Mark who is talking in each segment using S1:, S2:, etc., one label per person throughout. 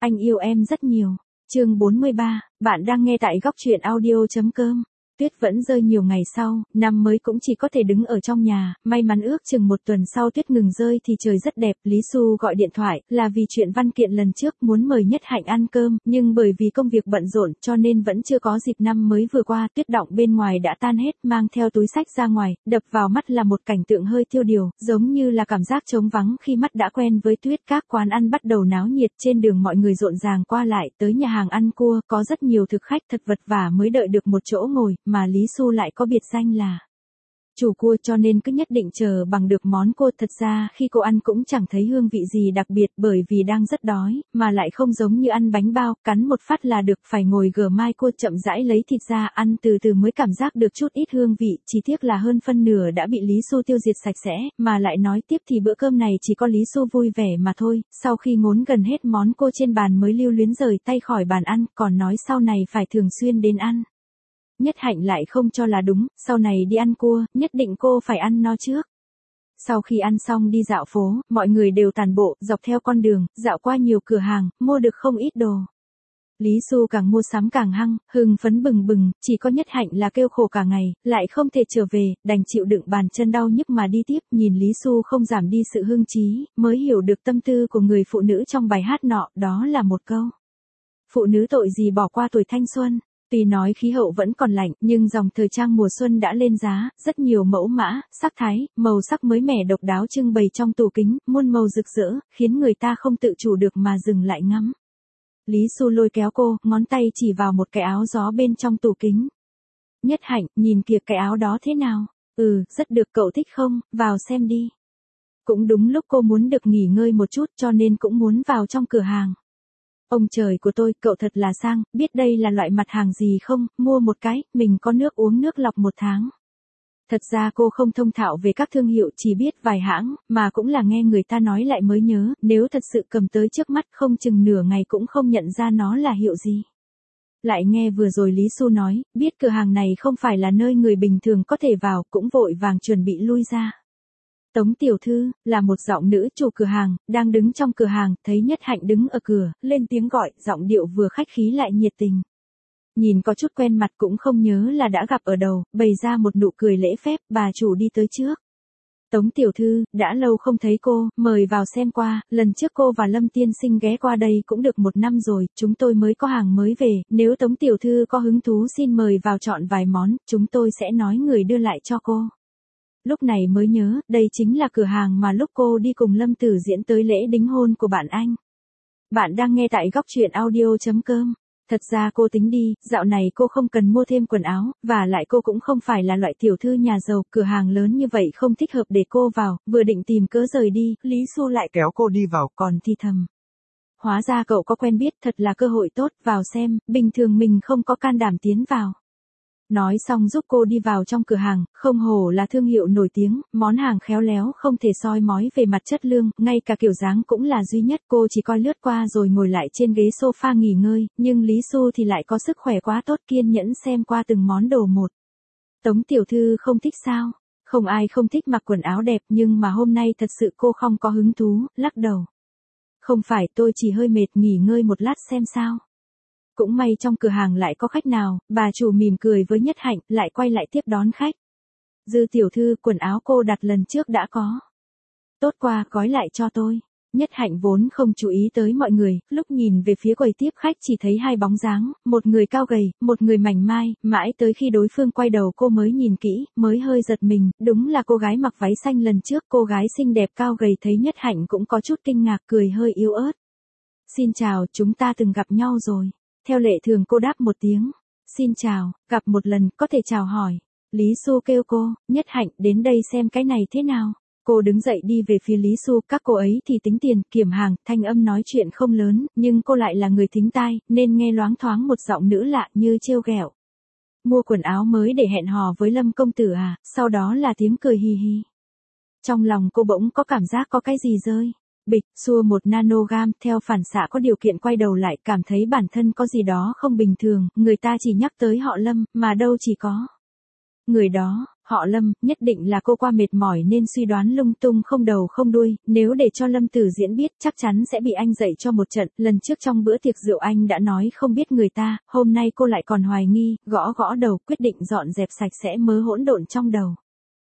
S1: Anh yêu em rất nhiều. Chương 43, bạn đang nghe tại góc truyện audio.com. Tuyết vẫn rơi nhiều ngày sau, năm mới cũng chỉ có thể đứng ở trong nhà, may mắn ước chừng một tuần sau tuyết ngừng rơi thì trời rất đẹp. Lý Xu gọi điện thoại, là vì chuyện văn kiện lần trước muốn mời Nhất Hạnh ăn cơm, nhưng bởi vì công việc bận rộn cho nên vẫn chưa có dịp. Năm mới vừa qua, tuyết đọng bên ngoài đã tan hết, mang theo túi xách ra ngoài, đập vào mắt là một cảnh tượng hơi tiêu điều, giống như là cảm giác trống vắng khi mắt đã quen với tuyết. Các quán ăn bắt đầu náo nhiệt, trên đường mọi người rộn ràng qua lại, tới nhà hàng ăn cua, có rất nhiều thực khách thật vật vả mới đợi được một chỗ ngồi, mà Lý Xu lại có biệt danh là chủ cua cho nên cứ nhất định chờ bằng được món cua. Thật ra khi cô ăn cũng chẳng thấy hương vị gì đặc biệt, bởi vì đang rất đói, mà lại không giống như ăn bánh bao, cắn một phát là được, phải ngồi gờ mai cua chậm rãi lấy thịt ra ăn từ từ mới cảm giác được chút ít hương vị. Chỉ tiếc là hơn phân nửa đã bị Lý Xu tiêu diệt sạch sẽ, mà lại nói tiếp thì bữa cơm này chỉ có Lý Xu vui vẻ mà thôi. Sau khi ngốn gần hết món cua trên bàn mới lưu luyến rời tay khỏi bàn ăn, còn nói sau này phải thường xuyên đến ăn. Nhất Hạnh lại không cho là đúng, sau này đi ăn cua, nhất định cô phải ăn no trước. Sau khi ăn xong đi dạo phố, mọi người đều tản bộ, dọc theo con đường, dạo qua nhiều cửa hàng, mua được không ít đồ. Lý Xu càng mua sắm càng hăng, hưng phấn bừng bừng, chỉ có Nhất Hạnh là kêu khổ cả ngày, lại không thể trở về, đành chịu đựng bàn chân đau nhức mà đi tiếp. Nhìn Lý Xu không giảm đi sự hưng trí, mới hiểu được tâm tư của người phụ nữ trong bài hát nọ, đó là một câu: phụ nữ tội gì bỏ qua tuổi thanh xuân. Tuy nói khí hậu vẫn còn lạnh, nhưng dòng thời trang mùa xuân đã lên giá, rất nhiều mẫu mã, sắc thái, màu sắc mới mẻ độc đáo trưng bày trong tủ kính, muôn màu rực rỡ, khiến người ta không tự chủ được mà dừng lại ngắm. Lý Xu lôi kéo cô, ngón tay chỉ vào một cái áo gió bên trong tủ kính. Nhất Hạnh, nhìn kìa cái áo đó thế nào? Rất được, cậu thích không? Vào xem đi. Cũng đúng lúc cô muốn được nghỉ ngơi một chút cho nên cũng muốn vào trong cửa hàng. Ông trời của tôi, cậu thật là sang, biết đây là loại mặt hàng gì không, mua một cái, mình có nước uống nước lọc một tháng. Thật ra cô không thông thạo về các thương hiệu, chỉ biết vài hãng, mà cũng là nghe người ta nói lại mới nhớ, nếu thật sự cầm tới trước mắt không chừng nửa ngày cũng không nhận ra nó là hiệu gì. Lại nghe vừa rồi Lý Xu nói, biết cửa hàng này không phải là nơi người bình thường có thể vào, cũng vội vàng chuẩn bị lui ra. Tống tiểu thư, là một giọng nữ chủ cửa hàng, đang đứng trong cửa hàng, thấy Nhất Hạnh đứng ở cửa, lên tiếng gọi, giọng điệu vừa khách khí lại nhiệt tình. Nhìn có chút quen mặt cũng không nhớ là đã gặp ở đâu, bày ra một nụ cười lễ phép, bà chủ đi tới trước. Tống tiểu thư, đã lâu không thấy cô, mời vào xem qua, lần trước cô và Lâm tiên sinh ghé qua đây cũng được 1 năm rồi, chúng tôi mới có hàng mới về, nếu Tống tiểu thư có hứng thú xin mời vào chọn vài món, chúng tôi sẽ nói người đưa lại cho cô. Lúc này mới nhớ, đây chính là cửa hàng mà lúc cô đi cùng Lâm Tử Diễn tới lễ đính hôn của bạn anh. Bạn đang nghe tại góc truyện audio.com. Thật ra cô tính đi, dạo này cô không cần mua thêm quần áo, và lại cô cũng không phải là loại tiểu thư nhà giàu, cửa hàng lớn như vậy không thích hợp để cô vào, vừa định tìm cớ rời đi, Lý Xu lại kéo cô đi vào, còn thì thầm. Hóa ra cậu có quen biết, thật là cơ hội tốt, vào xem, bình thường mình không có can đảm tiến vào. Nói xong giúp cô đi vào trong cửa hàng, không hổ là thương hiệu nổi tiếng, món hàng khéo léo không thể soi mói về mặt chất lượng, ngay cả kiểu dáng cũng là duy nhất. Cô chỉ coi lướt qua rồi ngồi lại trên ghế sofa nghỉ ngơi, nhưng Lý Xu thì lại có sức khỏe quá tốt, kiên nhẫn xem qua từng món đồ một. Tống tiểu thư không thích sao? Không ai không thích mặc quần áo đẹp, nhưng mà hôm nay thật sự cô không có hứng thú, lắc đầu. Không phải, tôi chỉ hơi mệt, nghỉ ngơi một lát xem sao. Cũng may trong cửa hàng lại có khách nào, bà chủ mỉm cười với Nhất Hạnh, lại quay lại tiếp đón khách. Dư tiểu thư, quần áo cô đặt lần trước đã có. Tốt quá, gói lại cho tôi. Nhất Hạnh vốn không chú ý tới mọi người, lúc nhìn về phía quầy tiếp khách chỉ thấy hai bóng dáng, một người cao gầy, một người mảnh mai, mãi tới khi đối phương quay đầu cô mới nhìn kỹ, mới hơi giật mình, đúng là cô gái mặc váy xanh lần trước. Cô gái xinh đẹp cao gầy thấy Nhất Hạnh cũng có chút kinh ngạc, cười hơi yếu ớt. Xin chào, chúng ta từng gặp nhau rồi. Theo lệ thường cô đáp một tiếng. Xin chào, gặp một lần, có thể chào hỏi. Lý Xu kêu cô, Nhất Hạnh, đến đây xem cái này thế nào. Cô đứng dậy đi về phía Lý Xu, các cô ấy thì tính tiền, kiểm hàng, thanh âm nói chuyện không lớn, nhưng cô lại là người thính tai, nên nghe loáng thoáng một giọng nữ lạ như trêu ghẹo. Mua quần áo mới để hẹn hò với Lâm công tử à, sau đó là tiếng cười hì hì. Trong lòng cô bỗng có cảm giác có cái gì rơi. Bịch, xua 1 nanogam, theo phản xạ có điều kiện quay đầu lại, cảm thấy bản thân có gì đó không bình thường, người ta chỉ nhắc tới họ Lâm, mà đâu chỉ có. Người đó, Họ Lâm, nhất định là cô qua mệt mỏi nên suy đoán lung tung không đầu không đuôi, nếu để cho Lâm Tử Diễn biết chắc chắn sẽ bị anh dạy cho một trận, lần trước trong bữa tiệc rượu anh đã nói không biết người ta, hôm nay cô lại còn hoài nghi, gõ gõ đầu quyết định dọn dẹp sạch sẽ mớ hỗn độn trong đầu.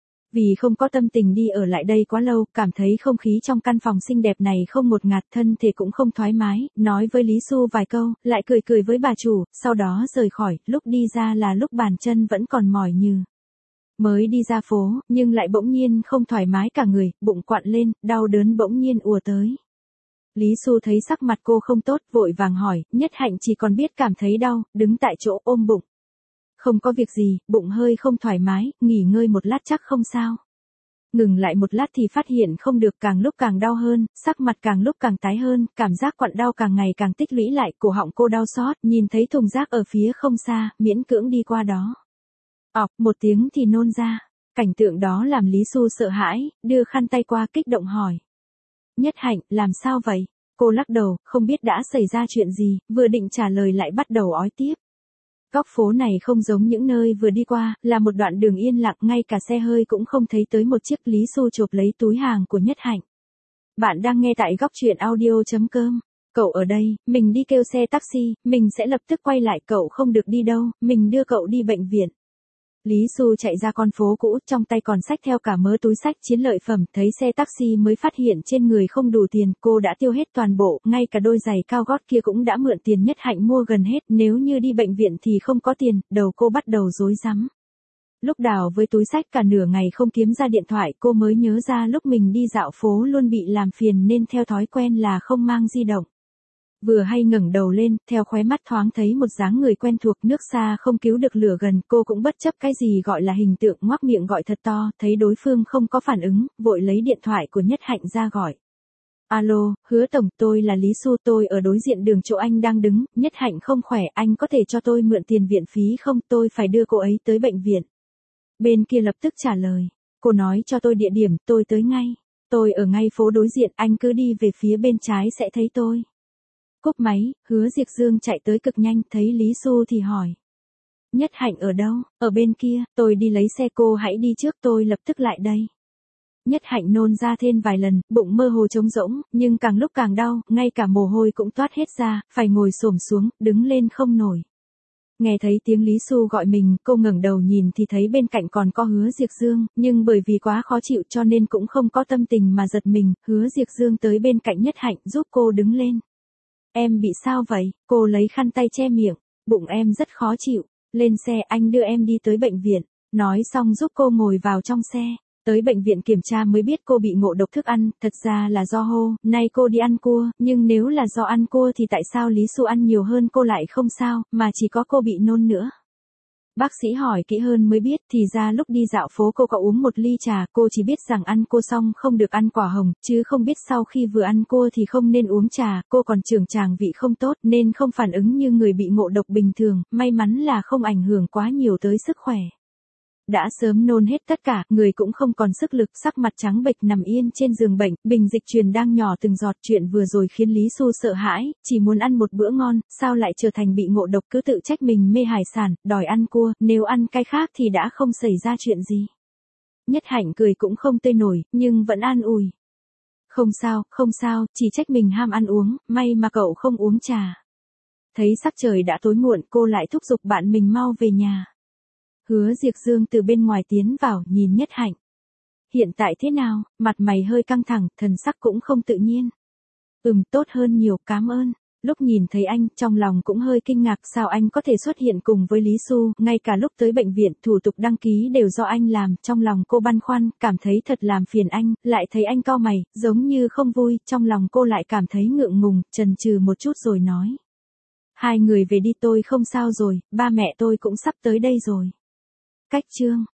S1: Vì không có tâm tình đi ở lại đây quá lâu, cảm thấy không khí trong căn phòng xinh đẹp này không ngột ngạt, thân thể cũng không thoải mái, nói với Lý Xu vài câu, lại cười cười với bà chủ, sau đó rời khỏi, lúc đi ra là lúc bàn chân vẫn còn mỏi nhừ. Mới đi ra phố, nhưng lại bỗng nhiên không thoải mái cả người, bụng quặn lên, đau đớn bỗng nhiên ùa tới. Lý Xu thấy sắc mặt cô không tốt, vội vàng hỏi, Nhất Hạnh chỉ còn biết cảm thấy đau, đứng tại chỗ ôm bụng. Không có việc gì, bụng hơi không thoải mái, nghỉ ngơi một lát chắc không sao. Ngừng lại một lát thì phát hiện không được, càng lúc càng đau hơn, sắc mặt càng lúc càng tái hơn, cảm giác quặn đau càng ngày càng tích lũy lại, cổ họng cô đau xót, nhìn thấy thùng rác ở phía không xa, miễn cưỡng đi qua đó. Ọc, một tiếng thì nôn ra. Cảnh tượng đó làm Lý Xu sợ hãi, đưa khăn tay qua kích động hỏi. Nhất Hạnh, làm sao vậy? Cô lắc đầu, không biết đã xảy ra chuyện gì, vừa định trả lời lại bắt đầu ói tiếp. Góc phố này không giống những nơi vừa đi qua, là một đoạn đường yên lặng, ngay cả xe hơi cũng không thấy tới một chiếc. Lý Xu chộp lấy túi hàng của Nhất Hạnh. Bạn đang nghe tại góc truyện audio.com. Cậu ở đây, mình đi kêu xe taxi, mình sẽ lập tức quay lại, cậu không được đi đâu, mình đưa cậu đi bệnh viện. Lý Xu chạy ra con phố cũ, trong tay còn xách theo cả mớ túi xách chiến lợi phẩm, thấy xe taxi mới phát hiện trên người không đủ tiền, cô đã tiêu hết toàn bộ, ngay cả đôi giày cao gót kia cũng đã mượn tiền Nhất Hạnh mua gần hết, nếu như đi bệnh viện thì không có tiền, đầu cô bắt đầu rối rắm. Lúc đào với túi xách cả nửa ngày không kiếm ra điện thoại, cô mới nhớ ra lúc mình đi dạo phố luôn bị làm phiền nên theo thói quen là không mang di động. Vừa hay ngẩng đầu lên, theo khóe mắt thoáng thấy một dáng người quen thuộc, nước xa không cứu được lửa gần, cô cũng bất chấp cái gì gọi là hình tượng, ngoác miệng gọi thật to, thấy đối phương không có phản ứng, vội lấy điện thoại của Nhất Hạnh ra gọi. Alo, Hứa Tổng, tôi là Lý Xu, tôi ở đối diện đường chỗ anh đang đứng, Nhất Hạnh không khỏe, anh có thể cho tôi mượn tiền viện phí không, tôi phải đưa cô ấy tới bệnh viện. Bên kia lập tức trả lời, cô nói cho tôi địa điểm, tôi tới ngay. Tôi ở ngay phố đối diện, anh cứ đi về phía bên trái sẽ thấy tôi. Cúp máy, Hứa Diệp Dương chạy tới cực nhanh, thấy Lý Xu thì hỏi. Nhất Hạnh ở đâu? Ở bên kia, tôi đi lấy xe, cô hãy đi trước, tôi lập tức lại đây. Nhất Hạnh nôn ra thêm vài lần, bụng mơ hồ trống rỗng, nhưng càng lúc càng đau, ngay cả mồ hôi cũng toát hết ra, phải ngồi xổm xuống, đứng lên không nổi. Nghe thấy tiếng Lý Xu gọi mình, cô ngẩng đầu nhìn thì thấy bên cạnh còn có Hứa Diệp Dương, nhưng bởi vì quá khó chịu cho nên cũng không có tâm tình mà giật mình. Hứa Diệp Dương tới bên cạnh Nhất Hạnh giúp cô đứng lên. Em bị sao vậy? Cô lấy khăn tay che miệng, bụng em rất khó chịu, lên xe anh đưa em đi tới bệnh viện. Nói xong giúp cô ngồi vào trong xe. Tới bệnh viện kiểm tra mới biết cô bị ngộ độc thức ăn, thật ra là do nay cô đi ăn cua, nhưng nếu là do ăn cua thì tại sao Lý Xu ăn nhiều hơn cô lại không sao, mà chỉ có cô bị nôn nữa. Bác sĩ hỏi kỹ hơn mới biết, thì ra lúc đi dạo phố cô có uống một ly trà, cô chỉ biết rằng ăn cua xong không được ăn quả hồng, chứ không biết sau khi vừa ăn cua thì không nên uống trà, cô còn trưởng tràng vị không tốt nên không phản ứng như người bị ngộ độc bình thường, may mắn là không ảnh hưởng quá nhiều tới sức khỏe. Đã sớm nôn hết tất cả, người cũng không còn sức lực, sắc mặt trắng bệch nằm yên trên giường bệnh, bình dịch truyền đang nhỏ từng giọt. Chuyện vừa rồi khiến Lý Xu sợ hãi, chỉ muốn ăn một bữa ngon, sao lại trở thành bị ngộ độc, cứ tự trách mình mê hải sản, đòi ăn cua, nếu ăn cái khác thì đã không xảy ra chuyện gì. Nhất Hạnh cười cũng không tươi nổi, nhưng vẫn an ủi. Không sao, chỉ trách mình ham ăn uống, may mà cậu không uống trà. Thấy sắc trời đã tối muộn, cô lại thúc giục bạn mình mau về nhà. Hứa Diệp Dương từ bên ngoài tiến vào, nhìn Nhất Hạnh. Hiện tại thế nào? Mặt mày hơi căng thẳng, thần sắc cũng không tự nhiên. Tốt hơn nhiều, cảm ơn. Lúc nhìn thấy anh, trong lòng cũng hơi kinh ngạc, sao anh có thể xuất hiện cùng với Lý Xu, ngay cả lúc tới bệnh viện, thủ tục đăng ký đều do anh làm, trong lòng cô băn khoăn, cảm thấy thật làm phiền anh, lại thấy anh cau mày, giống như không vui, trong lòng cô lại cảm thấy ngượng ngùng, chần chừ một chút rồi nói. Hai người về đi, tôi không sao rồi, ba mẹ tôi cũng sắp tới đây rồi. Cách chương